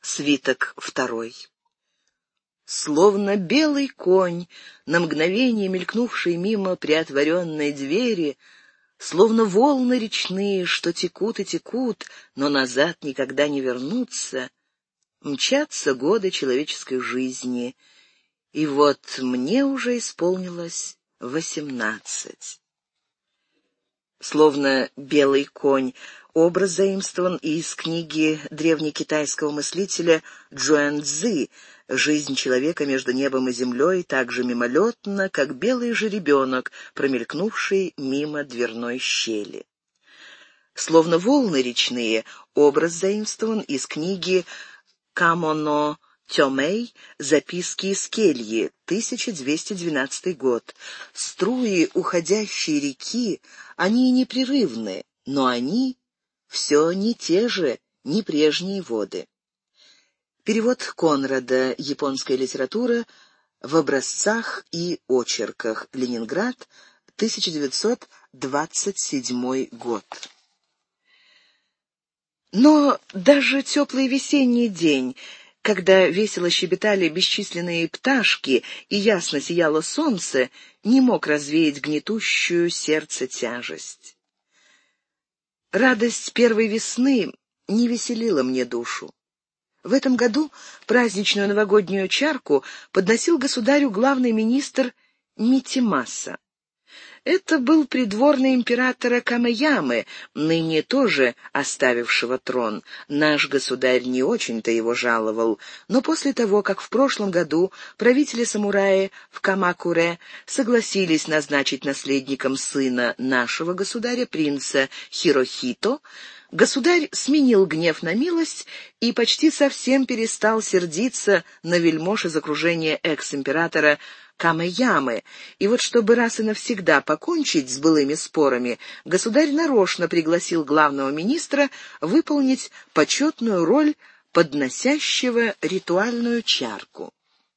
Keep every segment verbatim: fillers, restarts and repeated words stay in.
Свиток второй. Словно белый конь, на мгновение мелькнувший мимо приотворенной двери, словно волны речные, что текут и текут, но назад никогда не вернутся, мчатся годы человеческой жизни, и вот мне уже исполнилось восемнадцать. Словно белый конь — образ заимствован из книги древнекитайского мыслителя Джуаньцзы «Жизнь человека между небом и землей так же мимолетна, как белый жеребенок, промелькнувший мимо дверной щели». Словно волны речные — образ заимствован из книги Камоно Тёмэй «Записки из кельи», тысяча двести двенадцатый год. Струи уходящей реки, они непрерывны, но они все не те же, не прежние воды. Перевод Конрада. Японская литература в образцах и очерках. Ленинград, тысяча девятьсот двадцать седьмой год. Но даже теплый весенний день, когда весело щебетали бесчисленные пташки и ясно сияло солнце, не мог развеять гнетущую сердце тяжесть. Радость первой весны не веселила мне душу. В этом году праздничную новогоднюю чарку подносил государю главный министр Митимаса. Это был придворный императора Камэямы, ныне тоже оставившего трон. Наш государь не очень-то его жаловал, но после того, как в прошлом году правители-самураи в Камакуре согласились назначить наследником сына нашего государя, принца Хирохито, государь сменил гнев на милость и почти совсем перестал сердиться на вельмож из окружения экс-императора Камэямы, и вот чтобы раз и навсегда покончить с былыми спорами, государь нарочно пригласил главного министра выполнить почетную роль подносящего ритуальную чарку.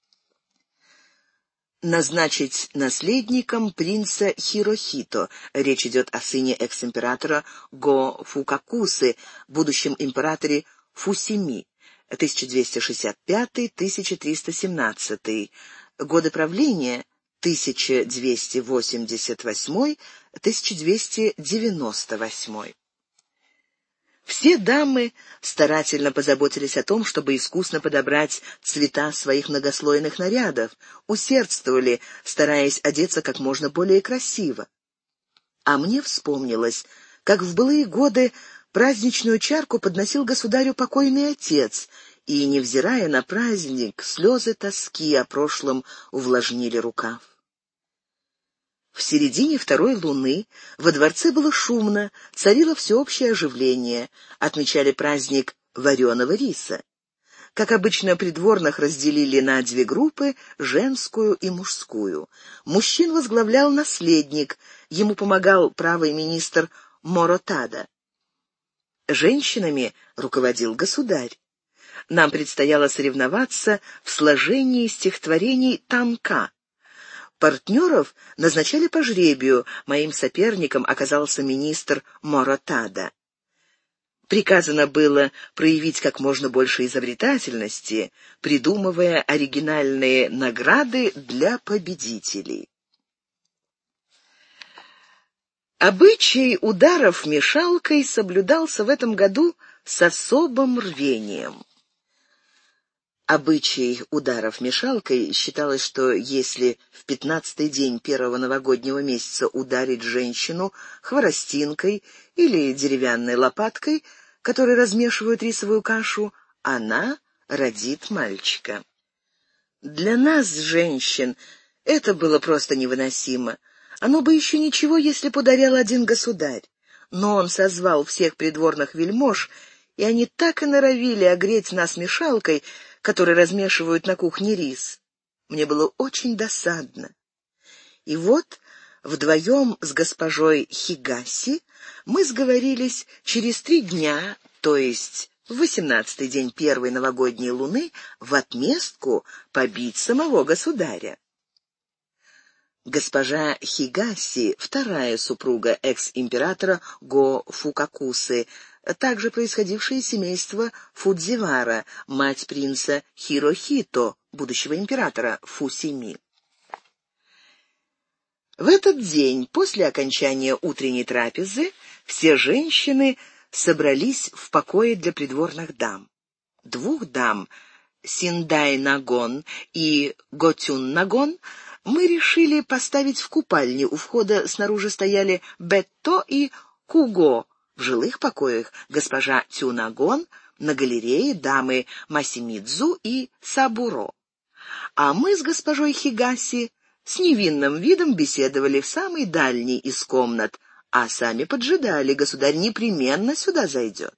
Назначить наследником принца Хирохито. Речь идет о сыне экс-императора Го Фукакусы, будущем императоре Фусими, тысяча двести шестьдесят пятый — тысяча триста семнадцатый. Годы правления тысяча двести восемьдесят восьмой — тысяча двести девяносто восьмой. Все дамы старательно позаботились о том, чтобы искусно подобрать цвета своих многослойных нарядов, усердствовали, стараясь одеться как можно более красиво. А мне вспомнилось, как в былые годы праздничную чарку подносил государю покойный отец, и, невзирая на праздник, слезы тоски о прошлом увлажнили рукав. В середине второй луны во дворце было шумно, царило всеобщее оживление, отмечали праздник вареного риса. Как обычно, придворных разделили на две группы, женскую и мужскую. Мужчин возглавлял наследник, ему помогал правый министр Моротада. Женщинами руководил государь. Нам предстояло соревноваться в сложении стихотворений танка. Партнеров назначали по жребию, моим соперником оказался министр Моротада. Приказано было проявить как можно больше изобретательности, придумывая оригинальные награды для победителей. Обычай ударов мешалкой соблюдался в этом году с особым рвением. Обычай ударов мешалкой считалось, что если в пятнадцатый день первого новогоднего месяца ударить женщину хворостинкой или деревянной лопаткой, которой размешивают рисовую кашу, она родит мальчика. Для нас, женщин, это было просто невыносимо. Оно бы еще ничего, если б ударял один государь. Но он созвал всех придворных вельмож, и они так и норовили огреть нас мешалкой, которой размешивают на кухне рис. Мне было очень досадно. И вот вдвоем с госпожой Хигаси мы сговорились через три дня, то есть в восемнадцатый день первой новогодней луны, в отместку побить самого государя. Госпожа Хигаси, вторая супруга экс-императора Го Фукакусы, также происходившая из семейства Фудзивара, мать принца Хирохито, будущего императора Фусими. В этот день, после окончания утренней трапезы, все женщины собрались в покое для придворных дам. Двух дам, Синдай-Нагон и Готюн-Нагон, мы решили поставить в купальне. У входа снаружи стояли Бетто и Куго, в жилых покоях госпожа Тюнагон, на галерее дамы Масимидзу и Сабуро. А мы с госпожой Хигаси с невинным видом беседовали в самой дальней из комнат, а сами поджидали, государь непременно сюда зайдет.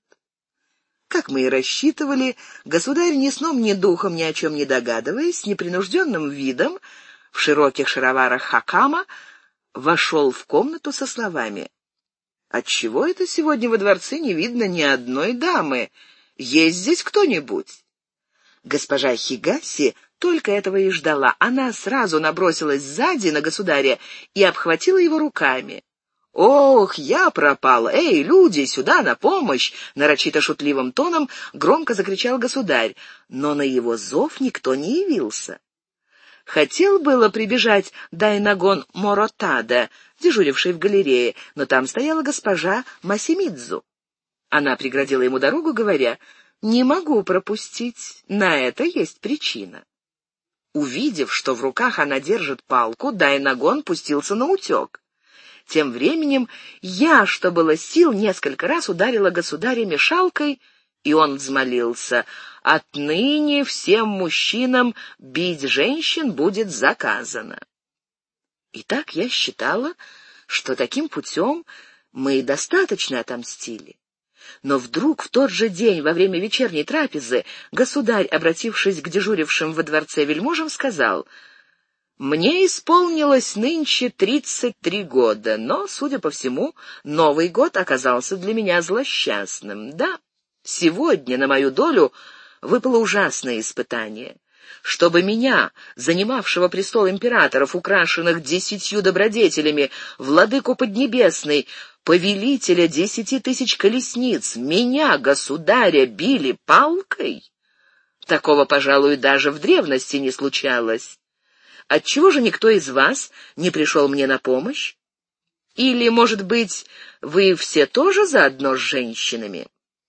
Как мы и рассчитывали, государь ни сном, ни духом, ни о чем не догадываясь, с непринужденным видом, в широких шароварах хакама, вошел в комнату со словами: «Отчего это сегодня во дворце не видно ни одной дамы? Есть здесь кто-нибудь?» Госпожа Хигаси только этого и ждала. Она сразу набросилась сзади на государя и обхватила его руками. «Ох, я пропала! Эй, люди, сюда, на помощь!» Нарочито шутливым тоном громко закричал государь, но на его зов никто не явился. Хотел было прибежать Дайнагон Моротада, дежуривший в галерее, но там стояла госпожа Масимидзу. Она преградила ему дорогу, говоря: «Не могу пропустить, на это есть причина». Увидев, что в руках она держит палку, Дайнагон пустился на утек. Тем временем я, что было сил, несколько раз ударила государя мешалкой, и он взмолился: «Отныне всем мужчинам бить женщин будет заказано». Итак, я считала, что таким путем мы достаточно отомстили. Но вдруг в тот же день, во время вечерней трапезы, государь, обратившись к дежурившим во дворце вельможам, сказал: «Мне исполнилось нынче тридцать три года, но, судя по всему, Новый год оказался для меня злосчастным. Да, сегодня на мою долю выпало ужасное испытание. Чтобы меня, занимавшего престол императоров, украшенных десятью добродетелями, владыку Поднебесной, повелителя десяти тысяч колесниц, меня, государя, били палкой? Такого, пожалуй, даже в древности не случалось. Отчего же никто из вас не пришел мне на помощь? Или, может быть, вы все тоже заодно с женщинами?»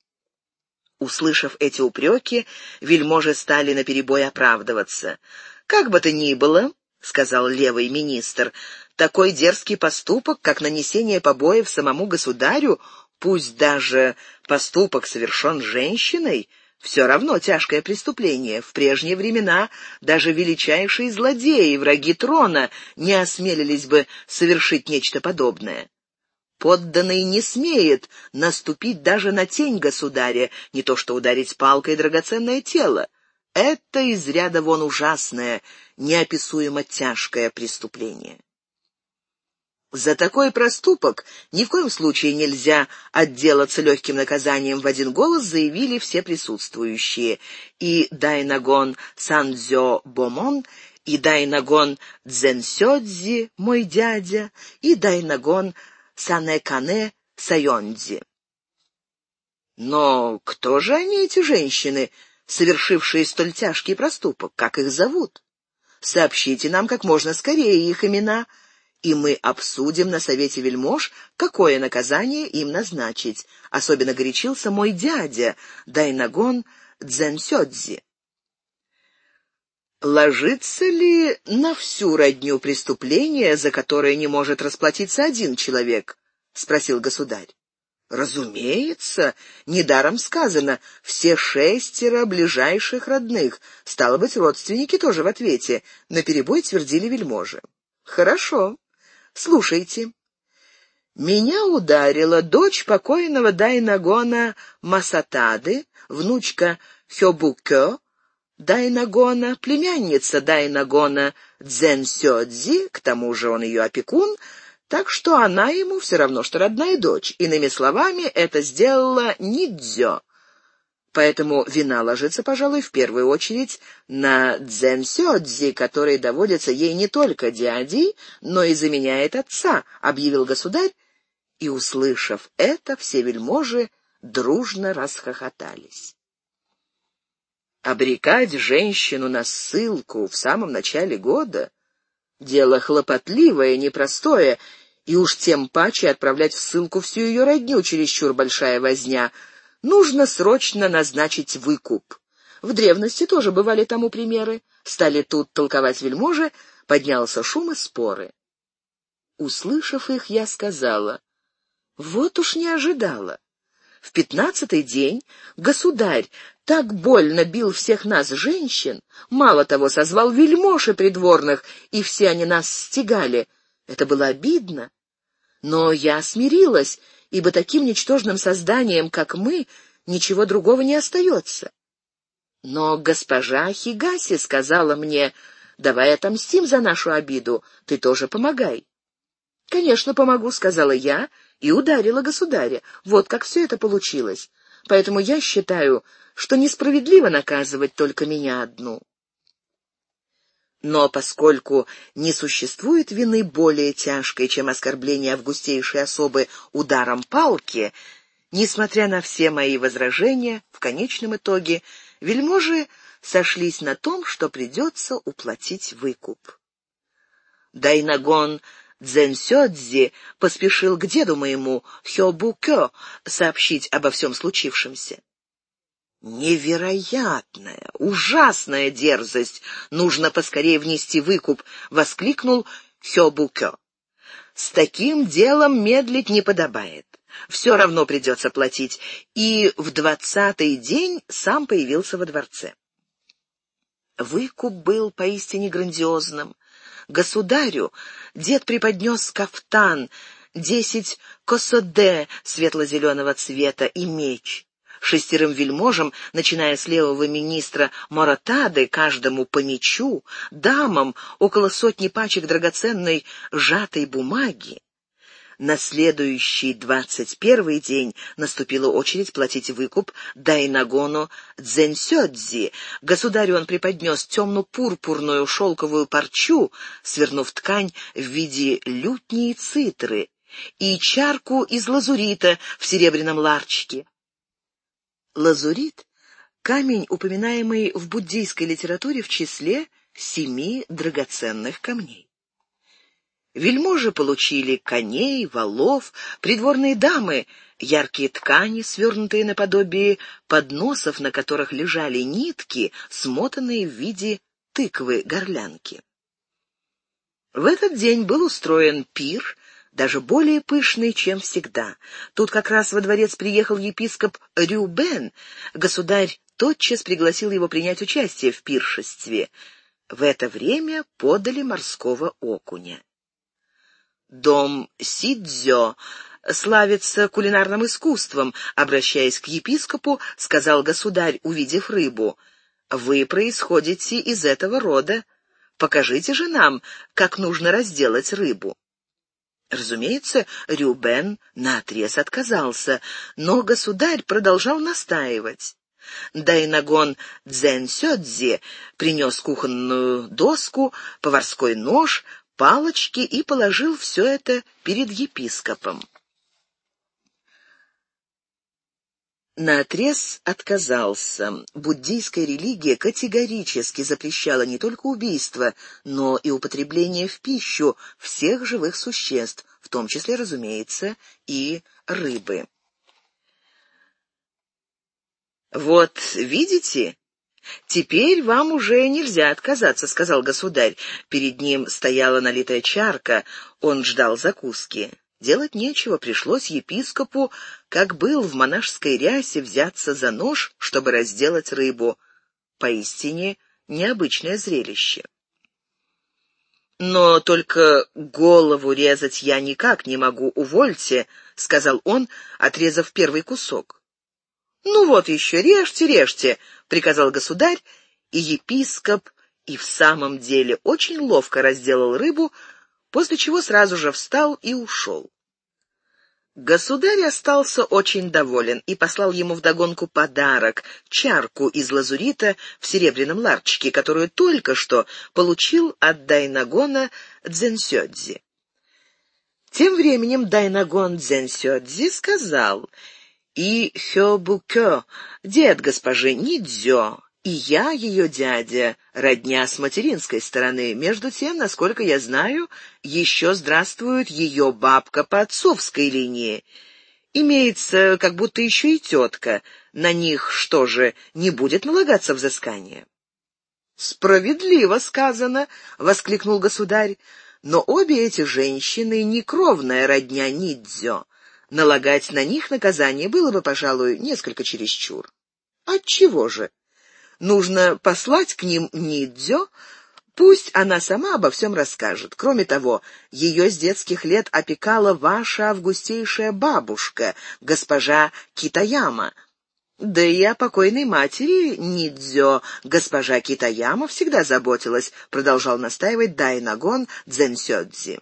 Услышав эти упреки, вельможи стали наперебой оправдываться. «Как бы то ни было, — сказал левый министр, — такой дерзкий поступок, как нанесение побоев самому государю, пусть даже поступок совершен женщиной, все равно тяжкое преступление. В прежние времена даже величайшие злодеи, враги трона, не осмелились бы совершить нечто подобное. Подданный не смеет наступить даже на тень государя, не то что ударить палкой драгоценное тело. Это из ряда вон ужасное, неописуемо тяжкое преступление. За такой проступок ни в коем случае нельзя отделаться легким наказанием, в один голос заявили все присутствующие. И Дайнагон Сандзё Бомон, и Дайнагон Дзенсёдзи, мой дядя, и Дайнагон Санэкане Сайондзи. Но кто же они, эти женщины, совершившие столь тяжкий проступок? Как их зовут? Сообщите нам как можно скорее их имена, и мы обсудим на совете вельмож, какое наказание им назначить. Особенно горячился мой дядя, Дайнагон Дзенсёдзи. Ложится ли на всю родню преступление, за которое не может расплатиться один человек? — спросил государь. — Разумеется, недаром сказано, все шестеро ближайших родных, стало быть, родственники тоже в ответе, наперебой твердили вельможи. — Хорошо, слушайте. Меня ударила дочь покойного Дайнагона Масатады, внучка Хёбукё Дайнагона, племянница Дайнагона Дзенсёдзи, к тому же он ее опекун, так что она ему все равно, что родная дочь. Иными словами, это сделала Нидзё. Поэтому вина ложится, пожалуй, в первую очередь на дзенсёдзи, который доводится ей не только дядей, но и заменяет отца, объявил государь, и, услышав это, все вельможи дружно расхохотались. Обрекать женщину на ссылку в самом начале года — дело хлопотливое, непростое, и уж тем паче отправлять в ссылку всю ее родню, чересчур большая возня. Нужно срочно назначить выкуп. В древности тоже бывали тому примеры. Стали тут толковать вельможи, поднялся шум и споры. Услышав их, я сказала: вот уж не ожидала. В пятнадцатый день государь так больно бил всех нас, женщин, мало того, созвал вельмож и придворных, и все они нас стегали. Это было обидно. Но я смирилась, ибо таким ничтожным созданием, как мы, ничего другого не остается. Но госпожа Хигаси сказала мне: давай отомстим за нашу обиду, ты тоже помогай. «Конечно, помогу», — сказала я и ударила государя. Вот как все это получилось. Поэтому я считаю, что несправедливо наказывать только меня одну. Но поскольку не существует вины более тяжкой, чем оскорбление августейшей особы ударом палки, несмотря на все мои возражения, в конечном итоге вельможи сошлись на том, что придется уплатить выкуп. Дайнагон Дзенсёдзи поспешил к деду моему, Хёбукё, сообщить обо всем случившемся. «Невероятная, ужасная дерзость! Нужно поскорее внести выкуп!» — воскликнул Хёбукё. «С таким делом медлить не подобает. Все равно придется платить». И в двадцатый день сам появился во дворце. Выкуп был поистине грандиозным. Государю дед преподнес кафтан, десять косоде светло-зеленого цвета и меч. Шестерым вельможам, начиная с левого министра Моратады, каждому по мечу, дамам около сотни пачек драгоценной сжатой бумаги. На следующий двадцать первый день наступила очередь платить выкуп Дайнагону Дзенсёдзи. Государю он преподнес темно-пурпурную шелковую парчу, свернув ткань в виде лютни и цитры, и чарку из лазурита в серебряном ларчике. Лазурит — камень, упоминаемый в буддийской литературе в числе семи драгоценных камней. Вельможи получили коней, валов, придворные дамы — яркие ткани, свернутые наподобие подносов, на которых лежали нитки, смотанные в виде тыквы-горлянки. В этот день был устроен пир, даже более пышный, чем всегда. Тут как раз во дворец приехал епископ Рюбен. Государь тотчас пригласил его принять участие в пиршестве. В это время подали морского окуня. Дом Сидзё славится кулинарным искусством. Обращаясь к епископу, сказал государь, увидев рыбу: «Вы происходите из этого рода. Покажите же нам, как нужно разделать рыбу». Разумеется, Рюбен наотрез отказался, но государь продолжал настаивать. Дайнагон Дзенсёдзи принес кухонную доску, поварской нож, палочки и положил все это перед епископом. Наотрез отказался. Буддийская религия категорически запрещала не только убийство, но и употребление в пищу всех живых существ, в том числе, разумеется, и рыбы. «Вот видите, теперь вам уже нельзя отказаться», — сказал государь. Перед ним стояла налитая чарка, он ждал закуски. Делать нечего, пришлось епископу, как был в монашеской рясе, взяться за нож, чтобы разделать рыбу. Поистине необычное зрелище. «Но только голову резать я никак не могу, увольте», — сказал он, отрезав первый кусок. «Ну вот еще, режьте, режьте», — приказал государь, и епископ и в самом деле очень ловко разделал рыбу, после чего сразу же встал и ушел. Государь остался очень доволен и послал ему вдогонку подарок — чарку из лазурита в серебряном ларчике, которую только что получил от Дайнагона Дзенсёдзи. Тем временем Дайнагон Дзенсёдзи сказал: «И Хёбукё, дед госпожи Нидзё, и я, ее дядя, родня с материнской стороны. Между тем, насколько я знаю, еще здравствует ее бабка по отцовской линии. Имеется как будто еще и тетка. На них что же, не будет налагаться взыскание?» «Справедливо сказано», — воскликнул государь, «но обе эти женщины не кровная родня Нидзё. Налагать на них наказание было бы, пожалуй, несколько чересчур». «Отчего же? Нужно послать к ним Нидзё, пусть она сама обо всем расскажет. Кроме того, ее с детских лет опекала ваша августейшая бабушка, госпожа Китаяма. Да и о покойной матери Нидзё госпожа Китаяма всегда заботилась», — продолжал настаивать Дайнагон Дзенсёдзи.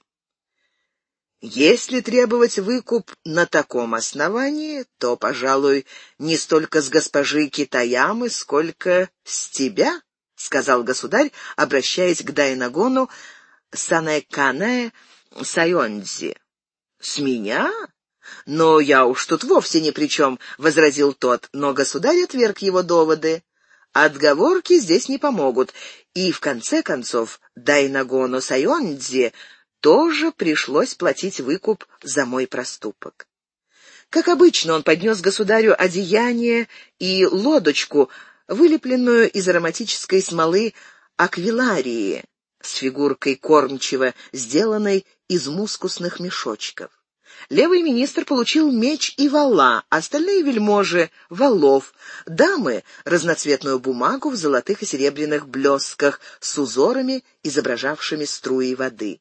«Если требовать выкуп на таком основании, то, пожалуй, не столько с госпожи Китаямы, сколько с тебя», — сказал государь, обращаясь к Дайнагону Санэкане Сайонзи. «С меня? Но я уж тут вовсе ни при чем», — возразил тот, но государь отверг его доводы. Отговорки здесь не помогут, и, в конце концов, Дайнагону Сайонзи тоже пришлось платить выкуп за мой проступок. Как обычно, он поднес государю одеяние и лодочку, вылепленную из ароматической смолы аквиларии, с фигуркой кормчего, сделанной из мускусных мешочков. Левый министр получил меч и вала, остальные вельможи — валов, дамы — разноцветную бумагу в золотых и серебряных блесках с узорами, изображавшими струи воды.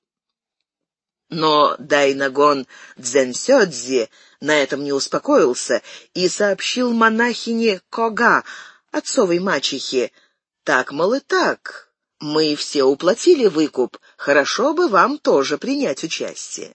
Но Дайнагон Дзенсёдзи на этом не успокоился и сообщил монахине Кога, отцовой мачехе: «Так, мол, и так, мы все уплатили выкуп, хорошо бы вам тоже принять участие».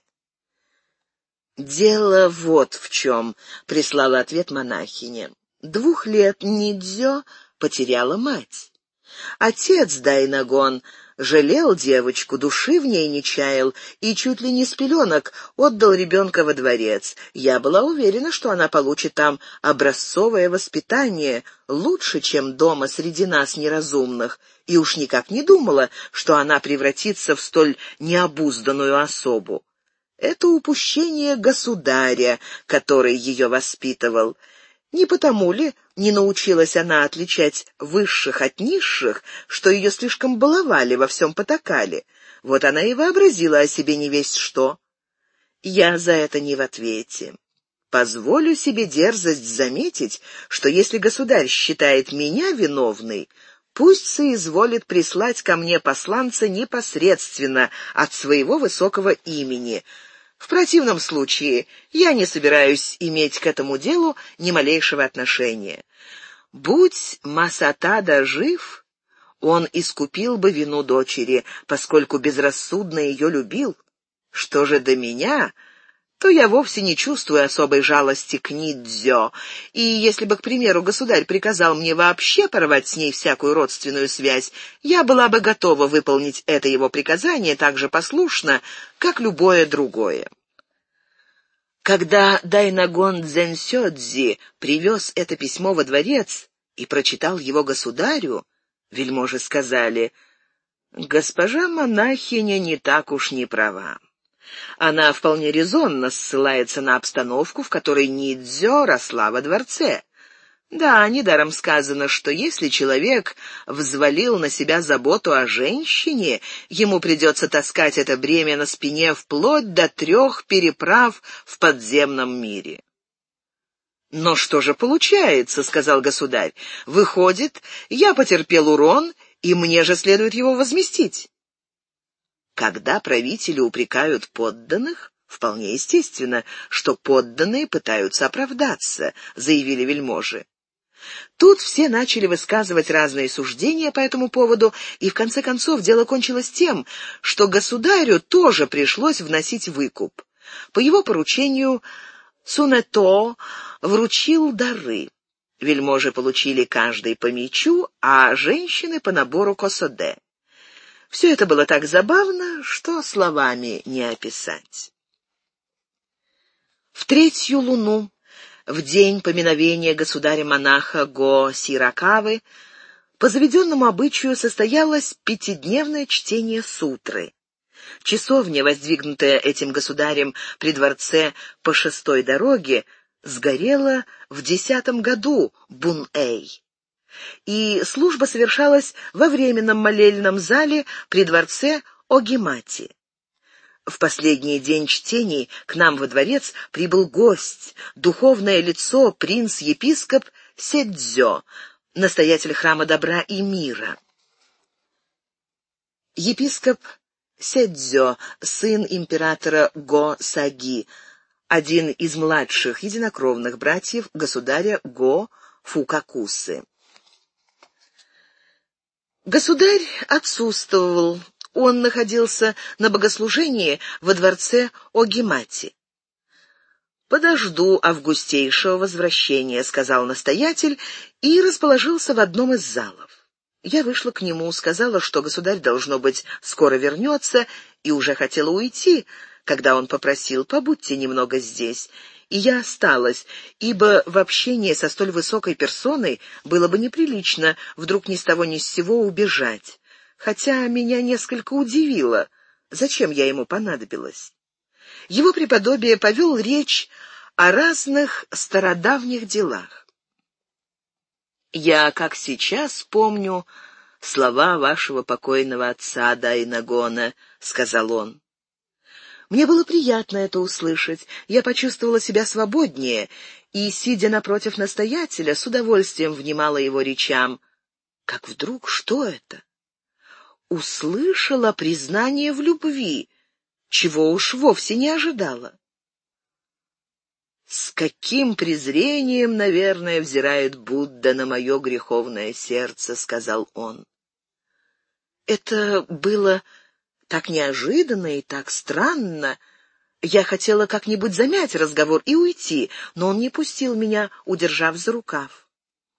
«Дело вот в чем», — прислала ответ монахиня. «Двух лет Нидзё потеряла мать. Отец Дайнагон жалел девочку, души в ней не чаял и чуть ли не с пеленок отдал ребенка во дворец. Я была уверена, что она получит там образцовое воспитание, лучше, чем дома среди нас неразумных, и уж никак не думала, что она превратится в столь необузданную особу. Это упущение государя, который ее воспитывал. Не потому ли не научилась она отличать высших от низших, что ее слишком баловали, во всем потакали? Вот она и вообразила о себе невесть что. Я за это не в ответе. Позволю себе дерзость заметить, что если государь считает меня виновной, пусть соизволит прислать ко мне посланца непосредственно от своего высокого имени. В противном случае я не собираюсь иметь к этому делу ни малейшего отношения. Будь Масатада жив, он искупил бы вину дочери, поскольку безрассудно ее любил. Что же до меня, то я вовсе не чувствую особой жалости к Нидзё, и если бы, к примеру, государь приказал мне вообще порвать с ней всякую родственную связь, я была бы готова выполнить это его приказание так же послушно, как любое другое. Когда Дайнагон Дзенсёдзи привез это письмо во дворец и прочитал его государю, вельможи сказали: «Госпожа монахиня не так уж не права. Она вполне резонно ссылается на обстановку, в которой Нидзё росла во дворце. Да, недаром сказано, что если человек взвалил на себя заботу о женщине, ему придется таскать это бремя на спине вплоть до трех переправ в подземном мире». «Но что же получается?» — сказал государь. «Выходит, я потерпел урон, и мне же следует его возместить». Когда правители упрекают подданных, вполне естественно, что подданные пытаются оправдаться, заявили вельможи. Тут все начали высказывать разные суждения по этому поводу, и в конце концов дело кончилось тем, что государю тоже пришлось вносить выкуп. По его поручению Цунэто вручил дары. Вельможи получили каждый по мечу, а женщины по набору косоде. Все это было так забавно, что словами не описать. В третью луну, в день поминовения государя-монаха Го-Сиракавы, по заведенному обычаю состоялось пятидневное чтение сутры. Часовня, воздвигнутая этим государем при дворце по шестой дороге, сгорела в десятом году Бун-Эй, и служба совершалась во временном молельном зале при дворце Огимати. В последний день чтений к нам во дворец прибыл гость, духовное лицо, принц-епископ Седзё, настоятель храма добра и мира. Епископ Седзё, сын императора Го-Саги, один из младших единокровных братьев государя Го-Фукакусы. Государь отсутствовал. Он находился на богослужении во дворце Огимати. «Подожду августейшего возвращения», — сказал настоятель, и расположился в одном из залов. Я вышла к нему, сказала, что государь, должно быть, скоро вернется, и уже хотела уйти, когда он попросил: «Побудьте немного здесь». И я осталась, ибо в общении со столь высокой персоной было бы неприлично вдруг ни с того ни с сего убежать, хотя меня несколько удивило, зачем я ему понадобилась. Его преподобие повел речь о разных стародавних делах. «Я, как сейчас, помню слова вашего покойного отца Дайнагона», — сказал он. Мне было приятно это услышать, я почувствовала себя свободнее и, сидя напротив настоятеля, с удовольствием внимала его речам. Как вдруг, что это? Услышала признание в любви, чего уж вовсе не ожидала. «С каким презрением, наверное, взирает Будда на мое греховное сердце», — сказал он. Это было так неожиданно и так странно. Я хотела как-нибудь замять разговор и уйти, но он не пустил меня, удержав за рукав.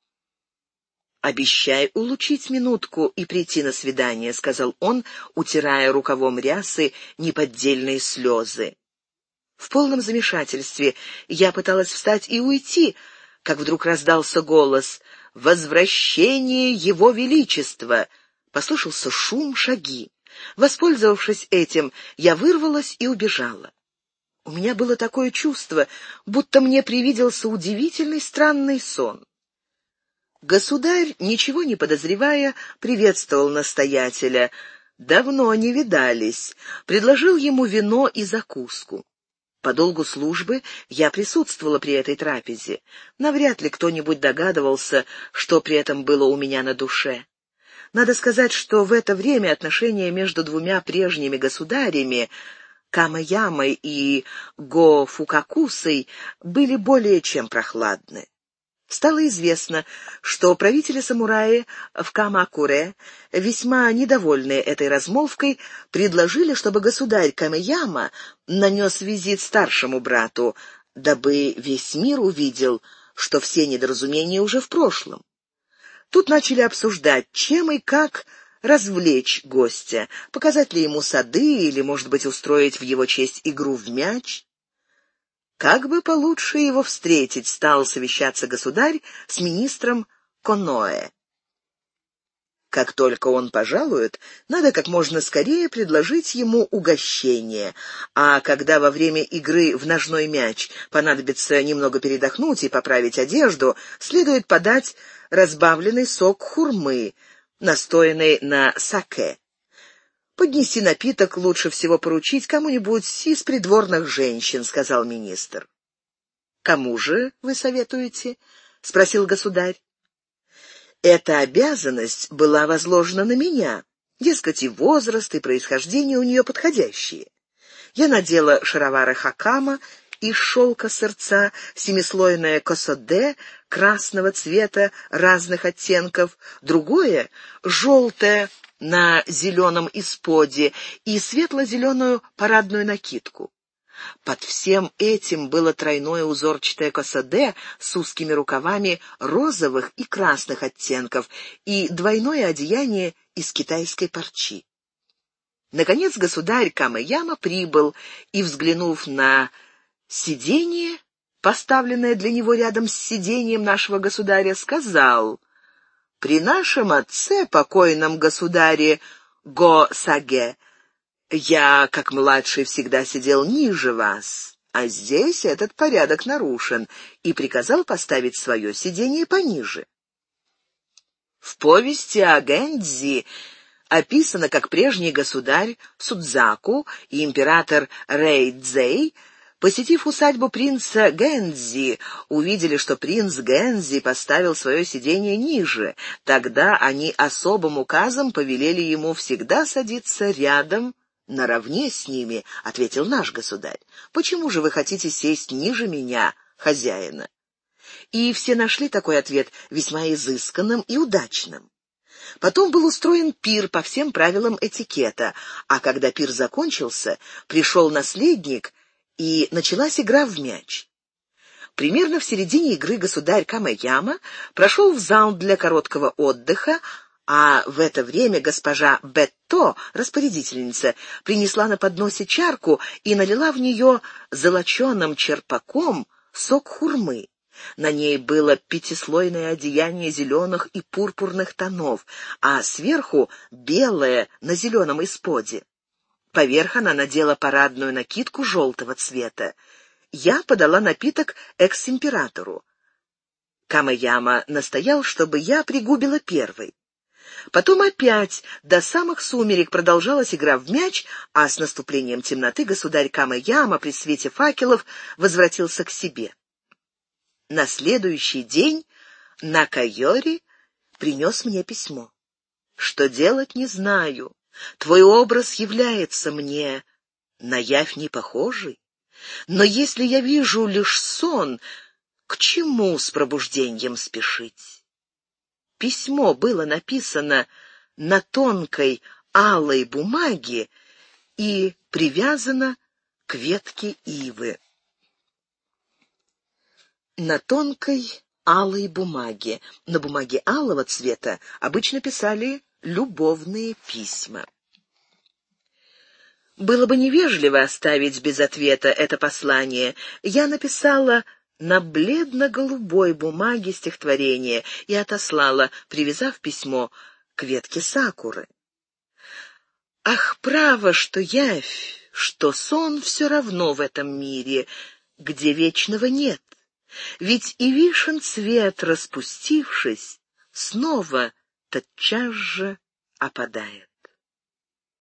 «Обещай улучшить минутку и прийти на свидание», — сказал он, утирая рукавом рясы неподдельные слезы. В полном замешательстве я пыталась встать и уйти, как вдруг раздался голос: «Возвращение Его Величества!» Послышался шум, шаги. Воспользовавшись этим, я вырвалась и убежала. У меня было такое чувство, будто мне привиделся удивительный странный сон. Государь, ничего не подозревая, приветствовал настоятеля. Давно не видались, предложил ему вино и закуску. По долгу службы я присутствовала при этой трапезе. Навряд ли кто-нибудь догадывался, что при этом было у меня на душе. Надо сказать, что в это время отношения между двумя прежними государями, Камаямой и Го-Фукакусой, были более чем прохладны. Стало известно, что правители-самураи в Камакуре, весьма недовольные этой размолвкой, предложили, чтобы государь Камаяма нанес визит старшему брату, дабы весь мир увидел, что все недоразумения уже в прошлом. Тут начали обсуждать, чем и как развлечь гостя, показать ли ему сады или, может быть, устроить в его честь игру в мяч. Как бы получше его встретить, стал совещаться государь с министром Коноэ. Как только он пожалует, надо как можно скорее предложить ему угощение, а когда во время игры в ножной мяч понадобится немного передохнуть и поправить одежду, следует подать разбавленный сок хурмы, настоянный на саке. «Поднеси напиток лучше всего поручить кому-нибудь из придворных женщин», — сказал министр. «Кому же вы советуете?» — спросил государь. Эта обязанность была возложена на меня, дескать, и возраст, и происхождение у нее подходящие. Я надела шаровары хакама из шелка сырца, семислойное косоде красного цвета разных оттенков, другое — желтое на зеленом исподе и светло-зеленую парадную накидку. Под всем этим было тройное узорчатое косаде с узкими рукавами розовых и красных оттенков и двойное одеяние из китайской парчи. Наконец государь Камэяма прибыл и, взглянув на сиденье, поставленное для него рядом с сиденьем нашего государя, сказал: «При нашем отце, покойном государе Го-Саге, я, как младший, всегда сидел ниже вас, а здесь этот порядок нарушен», и приказал поставить свое сиденье пониже. В повести о Гэндзи описано, как прежний государь Судзаку и император Рэй-Дзэй, посетив усадьбу принца Гэндзи, увидели, что принц Гэндзи поставил свое сиденье ниже. Тогда они особым указом повелели ему всегда садиться рядом, наравне с ними, — ответил наш государь. «Почему же вы хотите сесть ниже меня, хозяина?» И все нашли такой ответ весьма изысканным и удачным. Потом был устроен пир по всем правилам этикета, а когда пир закончился, пришел наследник, и началась игра в мяч. Примерно в середине игры государь Камэяма прошел в зал для короткого отдыха, а в это время госпожа Бетто, распорядительница, принесла на подносе чарку и налила в нее золоченым черпаком сок хурмы. На ней было пятислойное одеяние зеленых и пурпурных тонов, а сверху белое на зеленом исподе. Поверх она надела парадную накидку желтого цвета. Я подала напиток экс-императору. Камэяма настоял, чтобы я пригубила первой. Потом опять до самых сумерек продолжалась игра в мяч, а с наступлением темноты государь Камэяма при свете факелов возвратился к себе. На следующий день Накайори принес мне письмо. «Что делать, не знаю. Твой образ является мне на явь не похожий. Но если я вижу лишь сон, к чему с пробуждением спешить?» Письмо было написано на тонкой алой бумаге и привязано к ветке ивы. На тонкой алой бумаге. На бумаге алого цвета обычно писали любовные письма. Было бы невежливо оставить без ответа это послание. Я написала на бледно-голубой бумаге стихотворение и отослала, привязав письмо к ветке сакуры. Ах, право, что явь, что сон все равно в этом мире, где вечного нет. Ведь и вишен цвет, распустившись, снова тотчас же опадает.